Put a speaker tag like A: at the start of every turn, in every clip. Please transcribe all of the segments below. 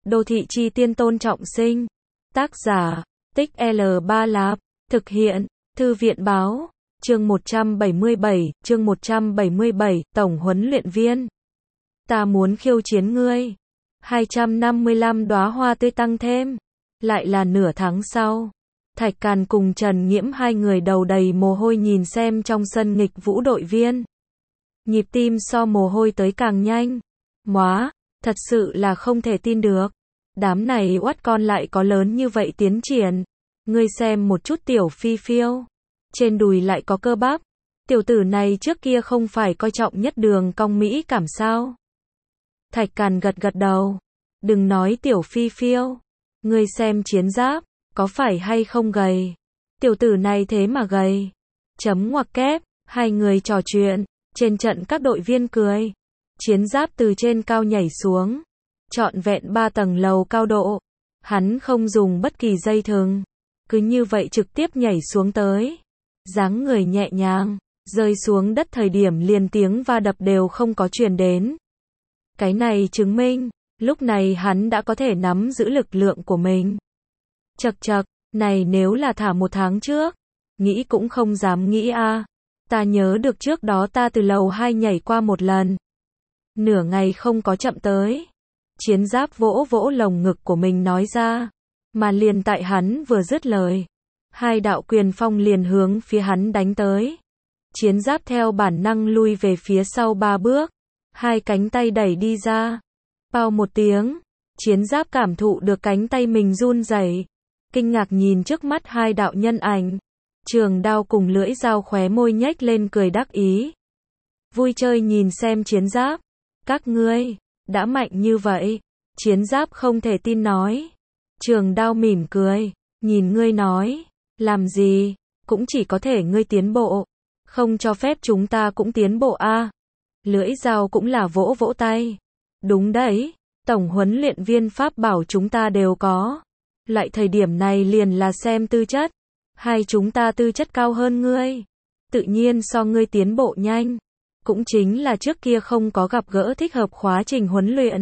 A: Đô thị chi tiên Tôn Trọng Sinh. Tác giả, Tích L3 Lạp. Thực hiện, Thư viện báo. Chương 177, Tổng huấn luyện viên. Ta muốn khiêu chiến ngươi. 255 đóa hoa tươi tăng thêm. Lại là nửa tháng sau. Thạch Càn cùng Trần Nghiễm hai người đầu đầy mồ hôi nhìn xem trong sân nghịch vũ đội viên. Nhịp tim so mồ hôi tới càng nhanh. Móa, thật sự là không thể tin được. Đám này oắt con lại có lớn như vậy tiến triển. Ngươi xem một chút tiểu phi phiêu. Trên đùi lại có cơ bắp. Tiểu tử này trước kia không phải coi trọng nhất đường cong mỹ cảm sao. Thạch Càn gật gật đầu. Đừng nói tiểu phi phiêu. Ngươi xem chiến giáp, có phải hay không gầy. Tiểu tử này thế mà gầy. Chấm ngoặc kép, hai người trò chuyện. Trên trận các đội viên cười. Chiến giáp từ trên cao nhảy xuống. Trọn vẹn 3 tầng lầu cao độ. Hắn không dùng bất kỳ dây thừng. Cứ như vậy trực tiếp nhảy xuống tới. Dáng người nhẹ nhàng, rơi xuống đất thời điểm liền tiếng va đập đều không có truyền đến. Cái này chứng minh, lúc này hắn đã có thể nắm giữ lực lượng của mình. Chậc chậc, này nếu là thả 1 tháng trước, nghĩ cũng không dám nghĩ a. Ta nhớ được trước đó ta từ lầu 2 nhảy qua một lần. Nửa ngày không có chậm tới. Chiến giáp vỗ vỗ lồng ngực của mình nói ra. Mà liền tại hắn vừa dứt lời. 2 đạo quyền phong liền hướng phía hắn đánh tới. Chiến giáp theo bản năng lui về phía sau 3 bước. 2 cánh tay đẩy đi ra. Bao một tiếng. Chiến giáp cảm thụ được cánh tay mình run rẩy. Kinh ngạc nhìn trước mắt 2 đạo nhân ảnh. Trường đao cùng lưỡi dao khóe môi nhếch lên cười đắc ý. Vui chơi nhìn xem chiến giáp. Các ngươi, đã mạnh như vậy. Chiến giáp không thể tin nói. Trường đao mỉm cười. Nhìn ngươi nói. Làm gì, cũng chỉ có thể ngươi tiến bộ. Không cho phép chúng ta cũng tiến bộ a. Lưỡi dao cũng là vỗ vỗ tay. Đúng đấy, tổng huấn luyện viên pháp bảo chúng ta đều có. Lại thời điểm này liền là xem tư chất. Hai chúng ta tư chất cao hơn ngươi. Tự nhiên so ngươi tiến bộ nhanh. Cũng chính là trước kia không có gặp gỡ thích hợp khóa trình huấn luyện.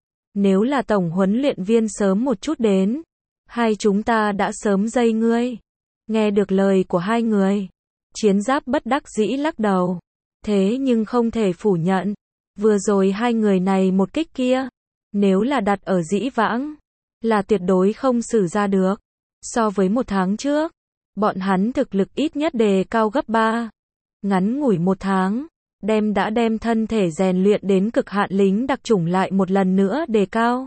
A: Nếu là tổng huấn luyện viên sớm một chút đến, hai chúng ta đã sớm dây ngươi. Nghe được lời của hai người, chiến giáp bất đắc dĩ lắc đầu. Thế nhưng không thể phủ nhận, vừa rồi hai người này một kích kia, nếu là đặt ở dĩ vãng, là tuyệt đối không xử ra được. So với 1 tháng trước, bọn hắn thực lực ít nhất đề cao gấp 3. Ngắn ngủi 1 tháng, đã đem thân thể rèn luyện đến cực hạn lính đặc chủng lại một lần nữa đề cao.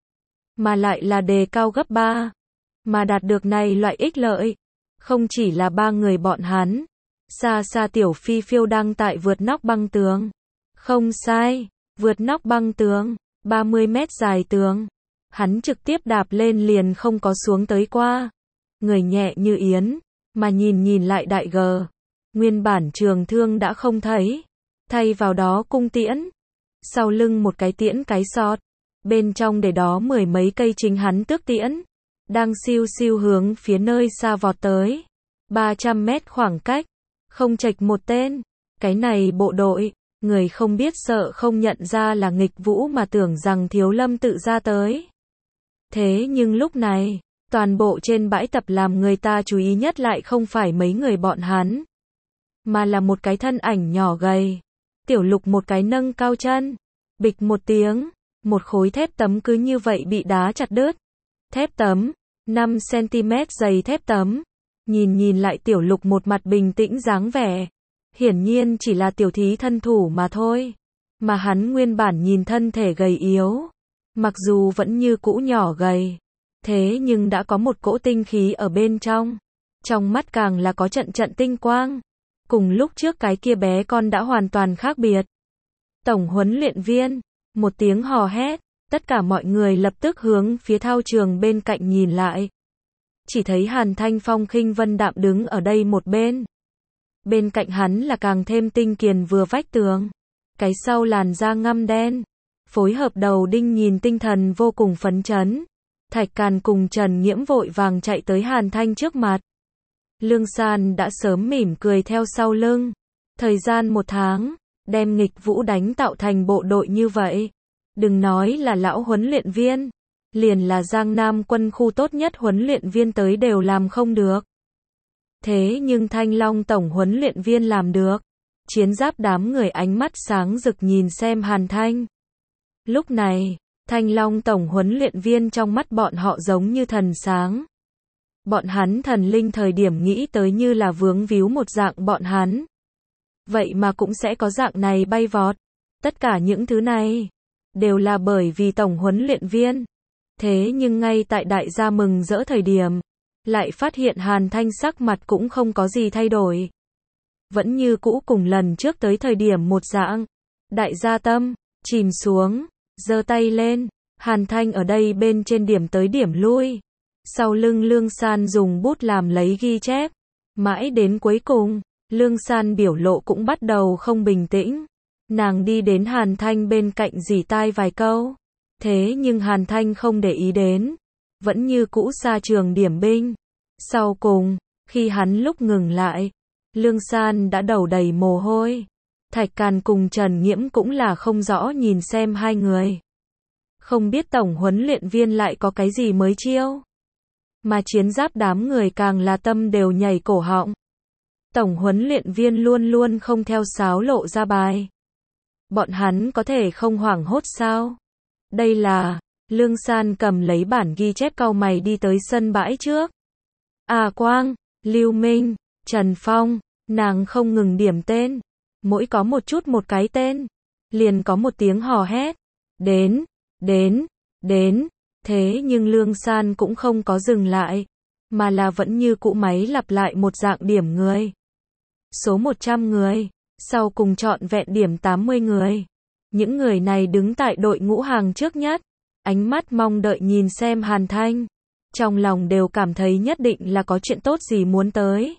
A: Mà lại là đề cao gấp 3. Mà đạt được này loại ích lợi. Không chỉ là 3 người bọn hắn. Xa xa tiểu phi phiêu đang tại vượt nóc băng tường. Không sai, vượt nóc băng tường, 30 mét dài tường. Hắn trực tiếp đạp lên liền không có xuống tới qua. Người nhẹ như yến, mà nhìn lại đại gờ. Nguyên bản trường thương đã không thấy. Thay vào đó cung tiễn. Sau lưng một cái tiễn cái sọt. Bên trong để đó 10 mấy cây chính hắn tước tiễn. Đang siêu siêu hướng phía nơi xa vọt tới. 300 mét khoảng cách. Không chệch một tên. Cái này bộ đội, người không biết sợ không nhận ra là nghịch vũ mà tưởng rằng Thiếu Lâm tự ra tới. Thế nhưng lúc này, toàn bộ trên bãi tập làm người ta chú ý nhất lại không phải mấy người bọn hắn. Mà là một cái thân ảnh nhỏ gầy. Tiểu Lục một cái nâng cao chân. Bịch một tiếng, một khối thép tấm cứ như vậy bị đá chặt đứt. Thép tấm, 5 cm dày thép tấm. Nhìn lại Tiểu Lục một mặt bình tĩnh dáng vẻ. Hiển nhiên chỉ là tiểu thí thân thủ mà thôi. Mà hắn nguyên bản nhìn thân thể gầy yếu. Mặc dù vẫn như cũ nhỏ gầy. Thế nhưng đã có một cỗ tinh khí ở bên trong. Trong mắt càng là có trận tinh quang. Cùng lúc trước cái kia bé con đã hoàn toàn khác biệt. Tổng huấn luyện viên. Một tiếng hò hét. Tất cả mọi người lập tức hướng phía thao trường bên cạnh nhìn lại. Chỉ thấy Hàn Thanh Phong khinh vân đạm đứng ở đây một bên. Bên cạnh hắn là càng thêm tinh kiền vừa vách tường. Cái sau làn da ngăm đen. Phối hợp đầu đinh nhìn tinh thần vô cùng phấn chấn. Thạch Càn cùng Trần Nghiễm vội vàng chạy tới Hàn Thanh trước mặt. Lương San đã sớm mỉm cười theo sau lưng. Thời gian 1 tháng, đem nghịch vũ đánh tạo thành bộ đội như vậy. Đừng nói là lão huấn luyện viên. liền là Giang Nam quân khu tốt nhất huấn luyện viên tới đều làm không được. Thế nhưng Thanh Long tổng huấn luyện viên làm được. Chiến giáp đám người ánh mắt sáng rực nhìn xem Hàn Thanh. Lúc này, Thanh Long tổng huấn luyện viên trong mắt bọn họ giống như thần sáng. Bọn hắn thần linh thời điểm nghĩ tới như là vướng víu một dạng bọn hắn. Vậy mà cũng sẽ có dạng này bay vọt. Tất cả những thứ này đều là bởi vì tổng huấn luyện viên. Thế nhưng ngay tại đại gia mừng rỡ thời điểm, lại phát hiện Hàn Thanh sắc mặt cũng không có gì thay đổi. Vẫn như cũ cùng lần trước tới thời điểm một dạng. Đại gia tâm chìm xuống, giơ tay lên, Hàn Thanh ở đây bên trên điểm tới điểm lui. Sau lưng Lương San dùng bút làm lấy ghi chép. Mãi đến cuối cùng, Lương San biểu lộ cũng bắt đầu không bình tĩnh. Nàng đi đến Hàn Thanh bên cạnh rỉ tai vài câu. Thế nhưng Hàn Thanh không để ý đến. Vẫn như cũ xa trường điểm binh. Sau cùng, khi hắn lúc ngừng lại, Lương San đã đầu đầy mồ hôi. Thạch Càn cùng Trần Nghiễm cũng là không rõ nhìn xem hai người. Không biết tổng huấn luyện viên lại có cái gì mới chiêu. Mà chiến giáp đám người càng là tâm đều nhảy cổ họng. Tổng huấn luyện viên luôn luôn không theo sáo lộ ra bài. Bọn hắn có thể không hoảng hốt sao? Đây là, Lương San cầm lấy bản ghi chép cau mày đi tới sân bãi trước. A Quang, Lưu Minh, Trần Phong, nàng không ngừng điểm tên. Mỗi có một chút một cái tên, liền có một tiếng hò hét. Đến, đến, đến. Thế nhưng Lương San cũng không có dừng lại, mà là vẫn như cũ máy lặp lại một dạng điểm người. Số 100 người, sau cùng chọn vẹn điểm 80 người. Những người này đứng tại đội ngũ hàng trước nhất, ánh mắt mong đợi nhìn xem Hàn Thanh. Trong lòng đều cảm thấy nhất định là có chuyện tốt gì muốn tới.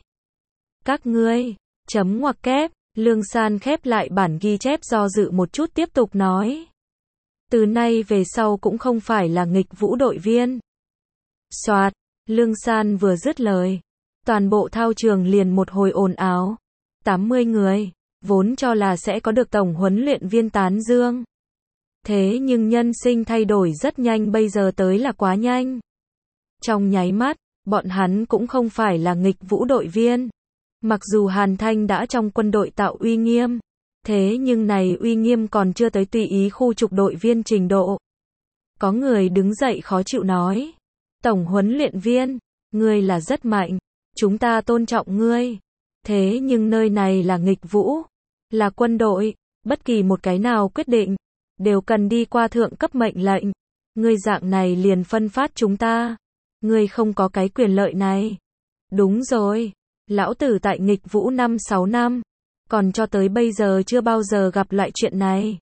A: Các ngươi, chấm ngoặc kép, Lương San khép lại bản ghi chép do dự một chút tiếp tục nói. Từ nay về sau cũng không phải là nghịch vũ đội viên. Soạt, Lương San vừa dứt lời. Toàn bộ thao trường liền một hồi ồn ào. 80 người, vốn cho là sẽ có được tổng huấn luyện viên tán dương. Thế nhưng nhân sinh thay đổi rất nhanh, bây giờ tới là quá nhanh. Trong nháy mắt, bọn hắn cũng không phải là nghịch vũ đội viên. Mặc dù Hàn Thanh đã trong quân đội tạo uy nghiêm. Thế nhưng này uy nghiêm còn chưa tới tùy ý khu trục đội viên trình độ. Có người đứng dậy khó chịu nói. Tổng huấn luyện viên, ngươi là rất mạnh. Chúng ta tôn trọng ngươi. Thế nhưng nơi này là nghịch vũ. Là quân đội. Bất kỳ một cái nào quyết định. Đều cần đi qua thượng cấp mệnh lệnh. Ngươi dạng này liền phân phát chúng ta. Ngươi không có cái quyền lợi này. Đúng rồi. Lão tử tại nghịch vũ 5-6 năm. Còn cho tới bây giờ chưa bao giờ gặp lại chuyện này.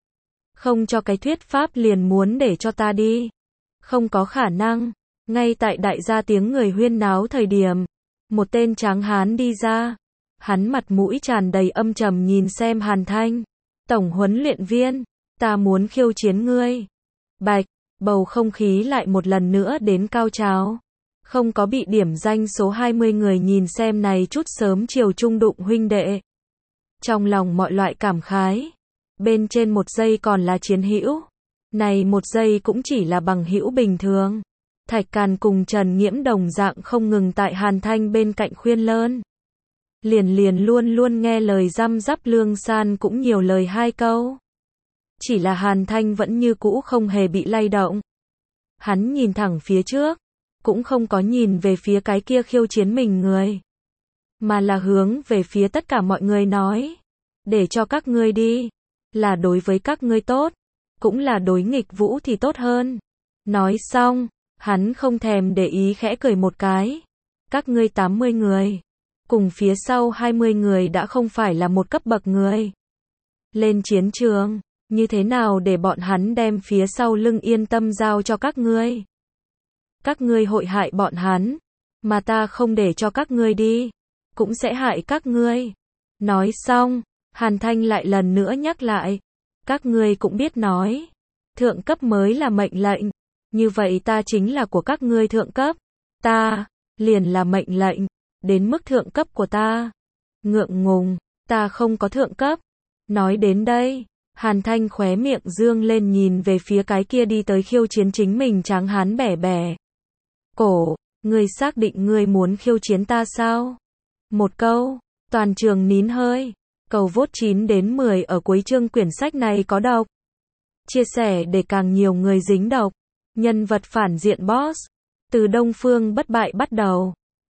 A: Không cho cái thuyết pháp liền muốn để cho ta đi. Không có khả năng. Ngay tại đại gia tiếng người huyên náo thời điểm. Một tên tráng hán đi ra. Hắn mặt mũi tràn đầy âm trầm nhìn xem Hàn Thanh. Tổng huấn luyện viên, ta muốn khiêu chiến ngươi. Bạch, bầu không khí lại một lần nữa đến cao trào. Không có bị điểm danh số 20 người nhìn xem này chút sớm chiều trung đụng huynh đệ. Trong lòng mọi loại cảm khái. Bên trên một giây còn là chiến hữu. Này một giây cũng chỉ là bằng hữu bình thường. Thạch Càn cùng Trần Nghiễm đồng dạng không ngừng tại Hàn Thanh bên cạnh khuyên lơn. Liền luôn luôn nghe lời răm rắp. Lương San cũng nhiều lời 2 câu. Chỉ là Hàn Thanh vẫn như cũ không hề bị lay động. Hắn nhìn thẳng phía trước. Cũng không có nhìn về phía cái kia khiêu chiến mình người. Mà là hướng về phía tất cả mọi người nói. Để cho các ngươi đi. Là đối với các ngươi tốt. Cũng là đối nghịch vũ thì tốt hơn. Nói xong, hắn không thèm để ý khẽ cười một cái. Các ngươi 80 người. Cùng phía sau 20 người đã không phải là một cấp bậc người. Lên chiến trường, như thế nào để bọn hắn đem phía sau lưng yên tâm giao cho các ngươi. Các ngươi hội hại bọn hắn. Mà ta không để cho các ngươi đi. Cũng sẽ hại các ngươi. Nói xong, Hàn Thanh lại lần nữa nhắc lại. Các ngươi cũng biết nói. Thượng cấp mới là mệnh lệnh. Như vậy ta chính là của các ngươi thượng cấp. Ta, liền là mệnh lệnh. Đến mức thượng cấp của ta. Ngượng ngùng, ta không có thượng cấp. Nói đến đây, Hàn Thanh khóe miệng dương lên nhìn về phía cái kia đi tới khiêu chiến chính mình tráng hán bẻ bẻ cổ, ngươi xác định ngươi muốn khiêu chiến ta sao? Một câu, toàn trường nín hơi. Cầu vote 9 đến 10 ở cuối chương quyển sách này có độc. Chia sẻ để càng nhiều người dính độc. Nhân vật phản diện boss. Từ Đông Phương bất bại bắt đầu.